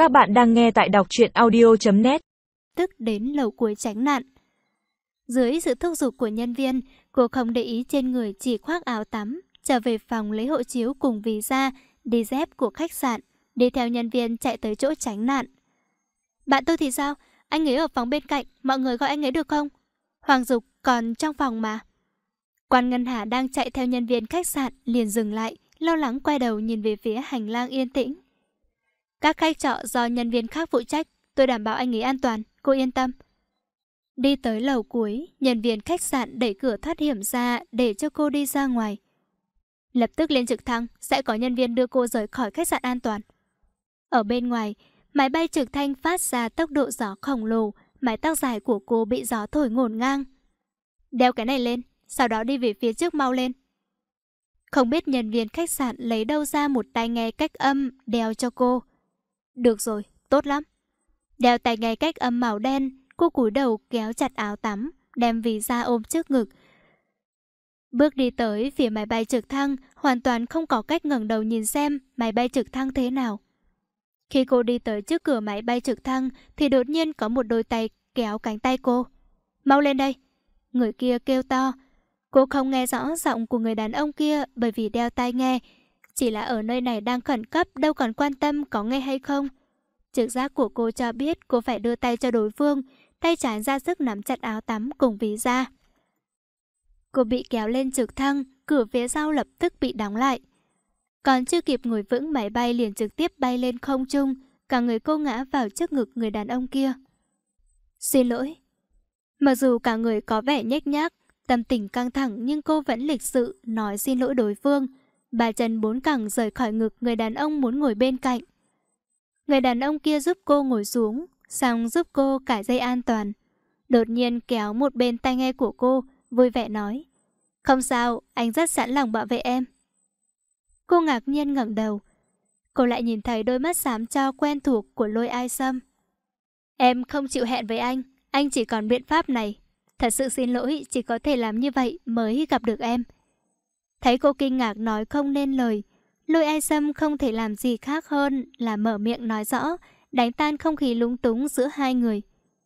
Các bạn đang nghe tại đọc truyện audio.net. Tức đến lầu cuối tránh nạn. Dưới sự thúc giục của nhân viên, cô không để ý trên người, chỉ khoác áo tắm, trở về phòng lấy hộ chiếu cùng visa, đi dép của khách sạn, đi theo nhân viên chạy tới chỗ tránh nạn. Bạn tôi thì sao? Anh ấy ở phòng bên cạnh, mọi người gọi anh ấy được không? Hoàng Dục còn trong phòng mà. Quan Ngân Hà đang chạy theo nhân viên khách sạn liền dừng lại, lo lắng quay đầu nhìn về phía hành lang yên tĩnh. Các khách trọ do nhân viên khác phụ trách, tôi đảm bảo anh ấy an toàn, cô yên tâm. Đi tới lầu cuối, nhân viên khách sạn đẩy cửa thoát hiểm ra để cho cô đi ra ngoài. Lập tức lên trực thăng, sẽ có nhân viên đưa cô rời khỏi khách sạn an toàn. Ở bên ngoài, máy bay trực thăng phát ra tốc độ gió khổng lồ, mái tóc dài của cô bị gió thổi ngổn ngang. Đeo cái này lên, sau đó đi về phía trước mau lên. Không biết nhân viên khách sạn lấy đâu ra một tai nghe cách âm đeo cho cô. Được rồi, tốt lắm. Đeo tai nghe cách âm màu đen, cô cúi đầu kéo chặt áo tắm, đem visa ôm trước ngực. Bước đi tới phía máy bay trực thăng, hoàn toàn không có cách ngẩng đầu nhìn xem máy bay trực thăng thế nào. Khi cô đi tới trước cửa máy bay trực thăng thì đột nhiên có một đôi tay kéo cánh tay cô. Mau lên đây! Người kia kêu to. Cô không nghe rõ giọng của người đàn ông kia bởi vì đeo tai nghe. Chỉ là ở nơi này đang khẩn cấp, đâu còn quan tâm có nghe hay không. Trực giác của cô cho biết cô phải đưa tay cho đối phương, tay trái ra sức nắm chặt áo tắm cùng visa. Cô bị kéo lên trực thăng, cửa phía sau lập tức bị đóng lại. Còn chưa kịp ngồi vững, máy bay liền trực tiếp bay lên không trung, cả người cô ngã vào trước ngực người đàn ông kia. Xin lỗi. Mặc dù cả người có vẻ nhếch nhác, tâm tình căng thẳng nhưng cô vẫn lịch sự nói xin lỗi đối phương. Ba chân bốn cẳng rời khỏi ngực người đàn ông muốn ngồi bên cạnh. Người đàn ông kia giúp cô ngồi xuống, xong giúp cô cài dây an toàn. Đột nhiên kéo một bên tai nghe của cô, vui vẻ nói. Không sao, anh rất sẵn lòng bảo vệ em. Cô ngạc nhiên ngẩng đầu. Cô lại nhìn thấy đôi mắt xám tro quen thuộc của Lôi Ai Sâm. Em không chịu hẹn với anh chỉ còn biện pháp này. Thật sự xin lỗi, chỉ có thể làm như vậy mới gặp được em. Thấy cô kinh ngạc nói không nên lời, Lôi Ai Sâm không thể làm gì khác hơn là mở miệng nói rõ, đánh tan không khí lúng túng giữa hai người.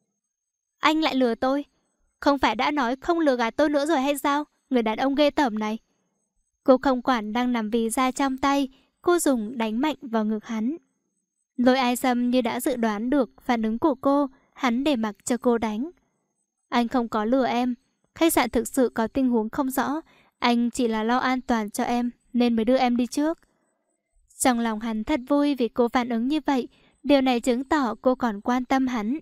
Anh lại lừa tôi. Không phải đã nói không lừa gạt tôi nữa rồi hay sao? Người đàn ông ghê tởm này. Cô không quản đang nằm visa trong tay, cô dùng đánh mạnh vào ngực hắn. Lôi Ai Sâm như đã dự đoán được phản ứng của cô, hắn để mặc cho cô đánh. Anh không có lừa em, khách sạn thực sự có tình huống không rõ, anh chỉ là lo an toàn cho em nên mới đưa em đi trước. Trong lòng hắn thật vui vì cô phản ứng như vậy, điều này chứng tỏ cô còn quan tâm hắn.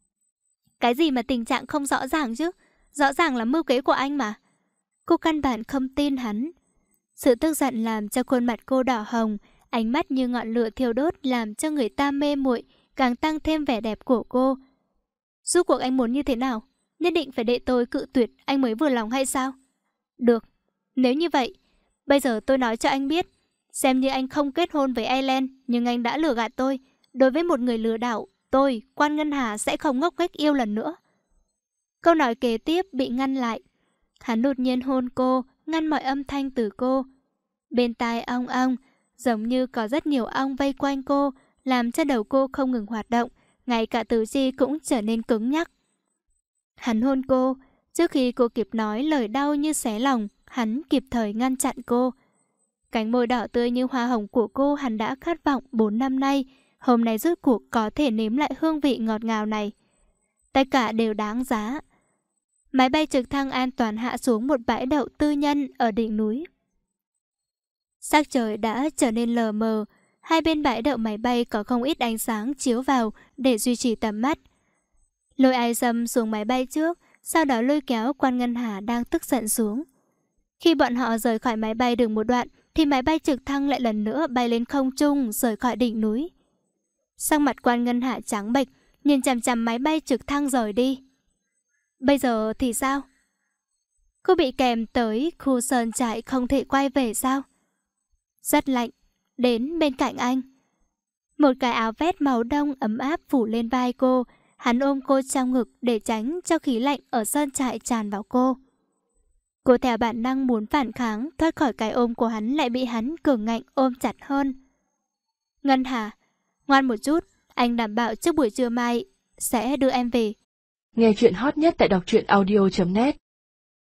Cái gì mà tình trạng không rõ ràng chứ? Rõ ràng là mưu kế của anh mà. Cô căn bản không tin hắn. Sự tức giận làm cho khuôn mặt cô đỏ hồng, ánh mắt như ngọn lửa thiêu đốt làm cho người ta mê muội, càng tăng thêm vẻ đẹp của cô. Rốt cuộc anh muốn như thế nào? Nhất định phải để tôi cự tuyệt anh mới vừa lòng hay sao? Được, nếu như vậy, bây giờ tôi nói cho anh biết, xem như anh không kết hôn với Aileen, nhưng anh đã lừa gạt tôi. Đối với một người lừa đảo, tôi, Quan Ngân Hà sẽ không ngốc nghếch yêu lần nữa. Câu nói kế tiếp bị ngăn lại. Hắn đột nhiên hôn cô, ngăn mọi âm thanh từ cô. Bên tai ong ong, giống như có rất nhiều ong vây quanh cô, làm cho đầu cô không ngừng hoạt động, ngay cả tứ chi cũng trở nên cứng nhắc. Hắn hôn cô, trước khi cô kịp nói lời đau như xé lòng, hắn kịp thời ngăn chặn cô. Cánh môi đỏ tươi như hoa hồng của cô hắn đã khát vọng 4 năm nay, hôm nay rốt cuộc có thể nếm lại hương vị ngọt ngào này. Tất cả đều đáng giá. Máy bay trực thăng an toàn hạ xuống một bãi đậu tư nhân ở đỉnh núi. Sắc trời đã trở nên lờ mờ, hai bên bãi đậu máy bay có không ít ánh sáng chiếu vào để duy trì tầm mắt. Lôi Ai Sâm xuống máy bay trước, sau đó lôi kéo Quan Ngân Hà đang tức giận xuống. Khi bọn họ rời khỏi máy bay được một đoạn, thì máy bay trực thăng lại lần nữa bay lên không trung rời khỏi đỉnh núi. Sắc mặt Quan Ngân Hà trắng bệch, nhìn chằm chằm máy bay trực thăng rời đi. Bây giờ thì sao? Cô bị kèm tới khu sơn trại không thể quay về sao? Rất lạnh, đến bên cạnh anh. Một cái áo vest màu đông ấm áp phủ lên vai cô, hắn ôm cô trong ngực để tránh cho khí lạnh ở sơn trại tràn vào cô. Cô theo bản năng muốn phản kháng, thoát khỏi cái ôm của hắn lại bị hắn cường ngạnh ôm chặt hơn. Ngân Hà, ngoan một chút, Anh đảm bảo trước buổi trưa mai sẽ đưa em về. Nghe chuyện hot nhất tại đọc truyện audio.net